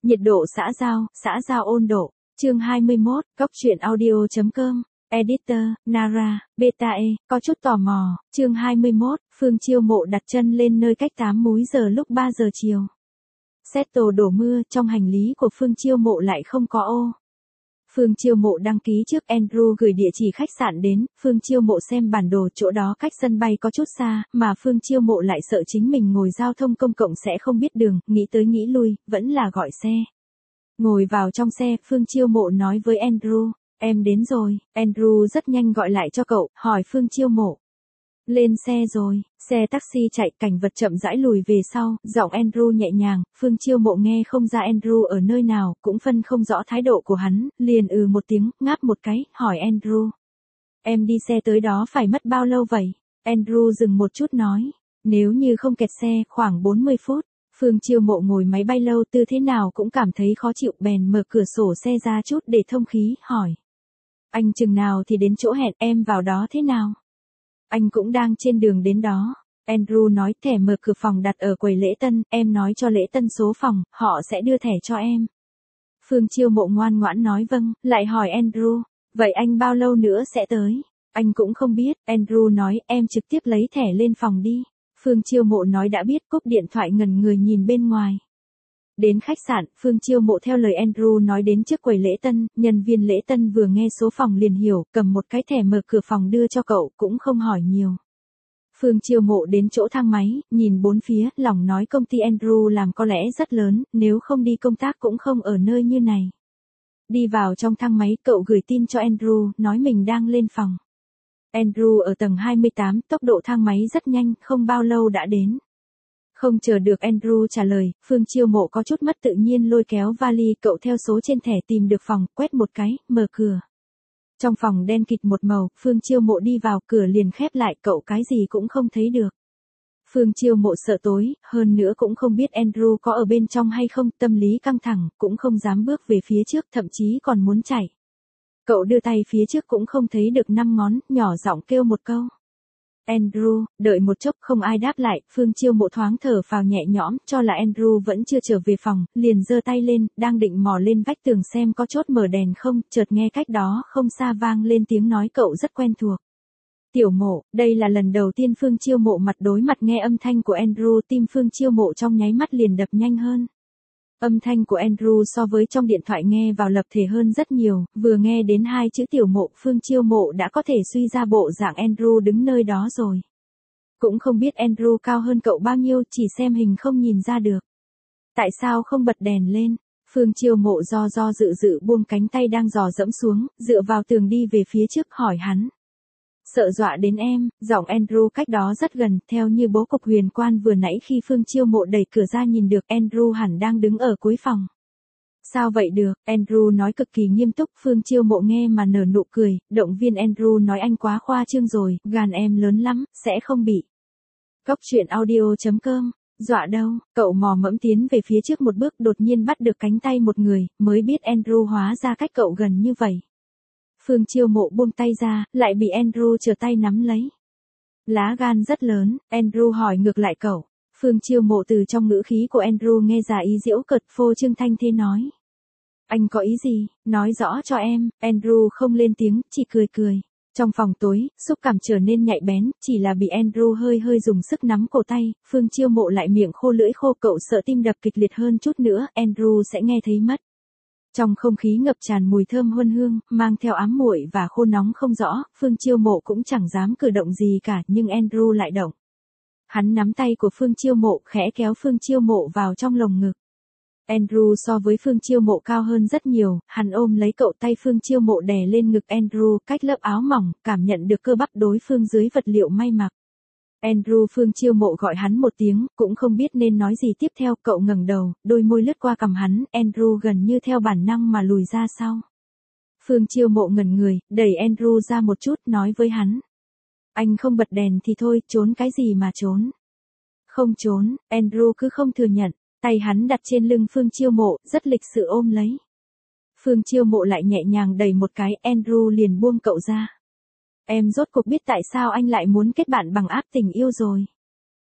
Nhiệt độ xã giao ôn độ. Chương 21, Cốc truyện audio.com. Editor, Nara, Beta E, có chút tò mò. Chương 21, Phương Chiêu Mộ đặt chân lên nơi cách 8 múi giờ lúc 3 giờ chiều. Seattle đổ mưa, trong hành lý của Phương Chiêu Mộ lại không có ô. Phương Chiêu Mộ đăng ký trước, Andrew gửi địa chỉ khách sạn đến, Phương Chiêu Mộ xem bản đồ, chỗ đó cách sân bay có chút xa, mà Phương Chiêu Mộ lại sợ chính mình ngồi giao thông công cộng sẽ không biết đường, nghĩ tới nghĩ lui, vẫn là gọi xe. Ngồi vào trong xe, Phương Chiêu Mộ nói với Andrew, em đến rồi. Andrew rất nhanh gọi lại cho cậu, hỏi Phương Chiêu Mộ. Lên xe rồi, xe taxi chạy, cảnh vật chậm rãi lùi về sau, giọng Andrew nhẹ nhàng, Phương Chiêu Mộ nghe không ra Andrew ở nơi nào, cũng phân không rõ thái độ của hắn, liền một tiếng, ngáp một cái, hỏi Andrew. Em đi xe tới đó phải mất bao lâu vậy? Andrew dừng một chút nói, nếu như không kẹt xe, khoảng 40 phút. Phương Chiêu Mộ ngồi máy bay lâu, tư thế nào cũng cảm thấy khó chịu, bèn mở cửa sổ xe ra chút để thông khí, hỏi. Anh chừng nào thì đến chỗ hẹn, em vào đó thế nào? Anh cũng đang trên đường đến đó. Andrew nói, thẻ mở cửa phòng đặt ở quầy lễ tân, em nói cho lễ tân số phòng, họ sẽ đưa thẻ cho em. Phương Chiêu Mộ ngoan ngoãn nói vâng, lại hỏi Andrew, vậy anh bao lâu nữa sẽ tới? Anh cũng không biết, Andrew nói, em trực tiếp lấy thẻ lên phòng đi. Phương Chiêu Mộ nói đã biết, cúp điện thoại ngẩn người nhìn bên ngoài. Đến khách sạn, Phương Chiêu Mộ theo lời Andrew nói đến trước quầy lễ tân, nhân viên lễ tân vừa nghe số phòng liền hiểu, cầm một cái thẻ mở cửa phòng đưa cho cậu, cũng không hỏi nhiều. Phương Chiêu Mộ đến chỗ thang máy, nhìn bốn phía, lòng nói công ty Andrew làm có lẽ rất lớn, nếu không đi công tác cũng không ở nơi như này. Đi vào trong thang máy, cậu gửi tin cho Andrew, nói mình đang lên phòng. Andrew ở tầng 28, tốc độ thang máy rất nhanh, không bao lâu đã đến. Không chờ được Andrew trả lời, Phương Chiêu Mộ có chút mất tự nhiên lôi kéo vali, cậu theo số trên thẻ tìm được phòng, quét một cái, mở cửa. Trong phòng đen kịt một màu, Phương Chiêu Mộ đi vào, cửa liền khép lại, cậu cái gì cũng không thấy được. Phương Chiêu Mộ sợ tối, hơn nữa cũng không biết Andrew có ở bên trong hay không, tâm lý căng thẳng, cũng không dám bước về phía trước, thậm chí còn muốn chạy. Cậu đưa tay phía trước cũng không thấy được 5 ngón, nhỏ giọng kêu một câu. Andrew, đợi một chốc không ai đáp lại, Phương Chiêu Mộ thoáng thở phào nhẹ nhõm, cho là Andrew vẫn chưa trở về phòng, liền giơ tay lên, đang định mò lên vách tường xem có chốt mở đèn không, chợt nghe cách đó không xa vang lên tiếng nói cậu rất quen thuộc. Tiểu Mộ, đây là lần đầu tiên Phương Chiêu Mộ mặt đối mặt nghe âm thanh của Andrew, tim Phương Chiêu Mộ trong nháy mắt liền đập nhanh hơn. Âm thanh của Andrew so với trong điện thoại nghe vào lập thể hơn rất nhiều, vừa nghe đến 2 chữ Tiểu Mộ, Phương Chiêu Mộ đã có thể suy ra bộ dạng Andrew đứng nơi đó rồi. Cũng không biết Andrew cao hơn cậu bao nhiêu, chỉ xem hình không nhìn ra được. Tại sao không bật đèn lên? Phương Chiêu Mộ do dự buông cánh tay đang dò dẫm xuống, dựa vào tường đi về phía trước, hỏi hắn. Sợ dọa đến em, giọng Andrew cách đó rất gần, theo như bố cục huyền quan vừa nãy khi Phương Chiêu Mộ đẩy cửa ra nhìn được Andrew hẳn đang đứng ở cuối phòng. Sao vậy được, Andrew nói cực kỳ nghiêm túc, Phương Chiêu Mộ nghe mà nở nụ cười, động viên Andrew nói anh quá khoa trương rồi, gan em lớn lắm, sẽ không bị. Cốc truyện audio.com, dọa đâu, cậu mò mẫm tiến về phía trước một bước, đột nhiên bắt được cánh tay một người, mới biết Andrew hóa ra cách cậu gần như vậy. Phương Chiêu Mộ buông tay ra, lại bị Andrew trở tay nắm lấy. Lá gan rất lớn, Andrew hỏi ngược lại cậu. Phương Chiêu Mộ từ trong ngữ khí của Andrew nghe ra ý giễu cợt, phô trương thanh thế nói. Anh có ý gì, nói rõ cho em, Andrew không lên tiếng, chỉ cười. Trong phòng tối, xúc cảm trở nên nhạy bén, chỉ là bị Andrew hơi dùng sức nắm cổ tay, Phương Chiêu Mộ lại miệng khô lưỡi khô, cậu sợ tim đập kịch liệt hơn chút nữa, Andrew sẽ nghe thấy mất. Trong không khí ngập tràn mùi thơm huân hương, mang theo ám muội và khô nóng không rõ, Phương Chiêu Mộ cũng chẳng dám cử động gì cả, nhưng Andrew lại động. Hắn nắm tay của Phương Chiêu Mộ, khẽ kéo Phương Chiêu Mộ vào trong lồng ngực. Andrew so với Phương Chiêu Mộ cao hơn rất nhiều, hắn ôm lấy cậu, tay Phương Chiêu Mộ đè lên ngực Andrew, cách lớp áo mỏng, cảm nhận được cơ bắp đối phương dưới vật liệu may mặc. Andrew, Phương Chiêu Mộ gọi hắn một tiếng, cũng không biết nên nói gì tiếp theo, cậu ngẩng đầu, đôi môi lướt qua cằm hắn, Andrew gần như theo bản năng mà lùi ra sau. Phương Chiêu Mộ ngẩn người, đẩy Andrew ra một chút, nói với hắn. Anh không bật đèn thì thôi, trốn cái gì mà trốn. Không trốn, Andrew cứ không thừa nhận, tay hắn đặt trên lưng Phương Chiêu Mộ, rất lịch sự ôm lấy. Phương Chiêu Mộ lại nhẹ nhàng đẩy một cái, Andrew liền buông cậu ra. Em rốt cuộc biết tại sao anh lại muốn kết bạn bằng app tình yêu rồi.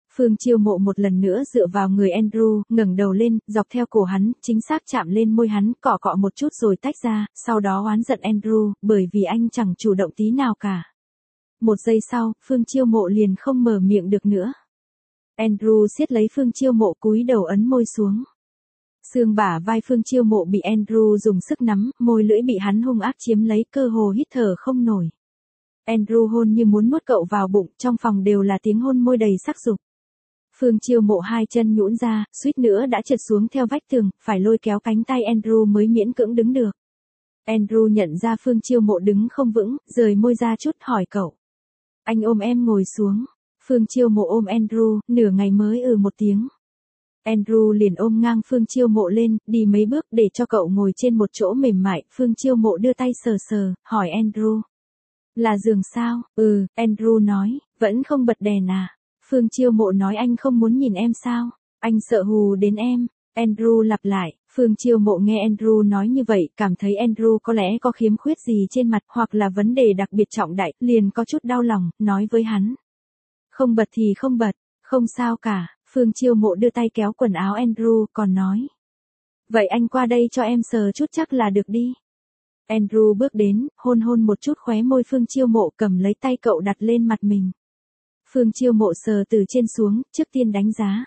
Phương Chiêu Mộ một lần nữa dựa vào người Andrew, ngẩng đầu lên, dọc theo cổ hắn, chính xác chạm lên môi hắn, cọ cọ một chút rồi tách ra, sau đó oán giận Andrew, bởi vì anh chẳng chủ động tí nào cả. Một giây sau, Phương Chiêu Mộ liền không mở miệng được nữa. Andrew siết lấy Phương Chiêu Mộ cúi đầu ấn môi xuống. Xương bả vai Phương Chiêu Mộ bị Andrew dùng sức nắm, môi lưỡi bị hắn hung ác chiếm lấy, cơ hồ hít thở không nổi. Andrew hôn như muốn nuốt cậu vào bụng, trong phòng đều là tiếng hôn môi đầy sắc dục. Phương Chiêu Mộ hai chân nhũn ra, suýt nữa đã trượt xuống theo vách tường, phải lôi kéo cánh tay Andrew mới miễn cưỡng đứng được. Andrew nhận ra Phương Chiêu Mộ đứng không vững, rời môi ra chút, hỏi cậu. Anh ôm em ngồi xuống. Phương Chiêu Mộ ôm Andrew, nửa ngày mới một tiếng. Andrew liền ôm ngang Phương Chiêu Mộ lên, đi mấy bước để cho cậu ngồi trên một chỗ mềm mại. Phương Chiêu Mộ đưa tay sờ sờ, hỏi Andrew. Là giường sao? Andrew nói, vẫn không bật đèn à? Phương Chiêu Mộ nói anh không muốn nhìn em sao? Anh sợ hù đến em. Andrew lặp lại, Phương Chiêu Mộ nghe Andrew nói như vậy, cảm thấy Andrew có lẽ có khiếm khuyết gì trên mặt hoặc là vấn đề đặc biệt trọng đại, liền có chút đau lòng, nói với hắn. Không bật thì không bật, không sao cả. Phương Chiêu Mộ đưa tay kéo quần áo Andrew, còn nói. Vậy anh qua đây cho em sờ chút chắc là được đi. Andrew bước đến, hôn một chút khóe môi Phương Chiêu Mộ, cầm lấy tay cậu đặt lên mặt mình. Phương Chiêu Mộ sờ từ trên xuống, trước tiên đánh giá.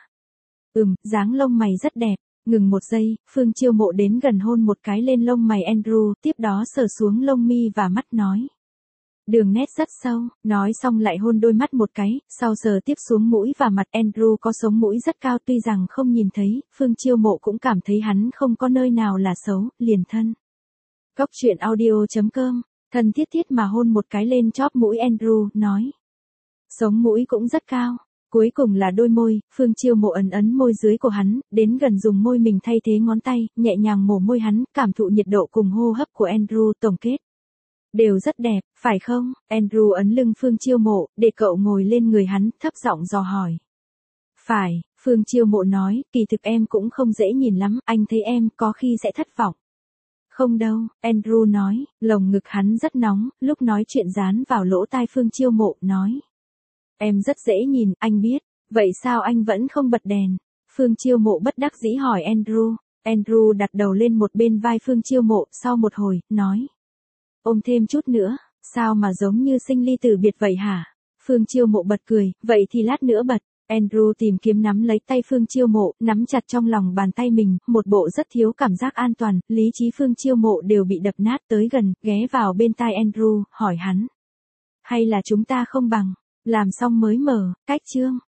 Dáng lông mày rất đẹp. Ngừng một giây, Phương Chiêu Mộ đến gần hôn một cái lên lông mày Andrew, tiếp đó sờ xuống lông mi và mắt nói. Đường nét rất sâu, nói xong lại hôn đôi mắt một cái, sau sờ tiếp xuống mũi và mặt. Andrew có sống mũi rất cao, tuy rằng không nhìn thấy, Phương Chiêu Mộ cũng cảm thấy hắn không có nơi nào là xấu, liền thân. Góc truyện audio.com, thân thiết thiết mà hôn một cái lên chóp mũi Andrew, nói. Sống mũi cũng rất cao. Cuối cùng là đôi môi, Phương Chiêu Mộ ấn môi dưới của hắn, đến gần dùng môi mình thay thế ngón tay, nhẹ nhàng mổ môi hắn, cảm thụ nhiệt độ cùng hô hấp của Andrew. Tổng kết. Đều rất đẹp, phải không? Andrew ấn lưng Phương Chiêu Mộ, để cậu ngồi lên người hắn, thấp giọng dò hỏi. Phải, Phương Chiêu Mộ nói, kỳ thực em cũng không dễ nhìn lắm, anh thấy em có khi sẽ thất vọng. Không đâu, Andrew nói, lồng ngực hắn rất nóng, lúc nói chuyện dán vào lỗ tai Phương Chiêu Mộ, nói. Em rất dễ nhìn, anh biết, vậy sao anh vẫn không bật đèn? Phương Chiêu Mộ bất đắc dĩ hỏi Andrew. Andrew đặt đầu lên một bên vai Phương Chiêu Mộ, sau một hồi, nói. Ôm thêm chút nữa, sao mà giống như sinh ly tử biệt vậy hả? Phương Chiêu Mộ bật cười, vậy thì lát nữa bật. Andrew tìm kiếm nắm lấy tay Phương Chiêu Mộ, nắm chặt trong lòng bàn tay mình, một bộ rất thiếu cảm giác an toàn, lý trí Phương Chiêu Mộ đều bị đập nát. Tới gần, ghé vào bên tai Andrew, hỏi hắn. Hay là chúng ta không bằng, làm xong mới mở, cách chương.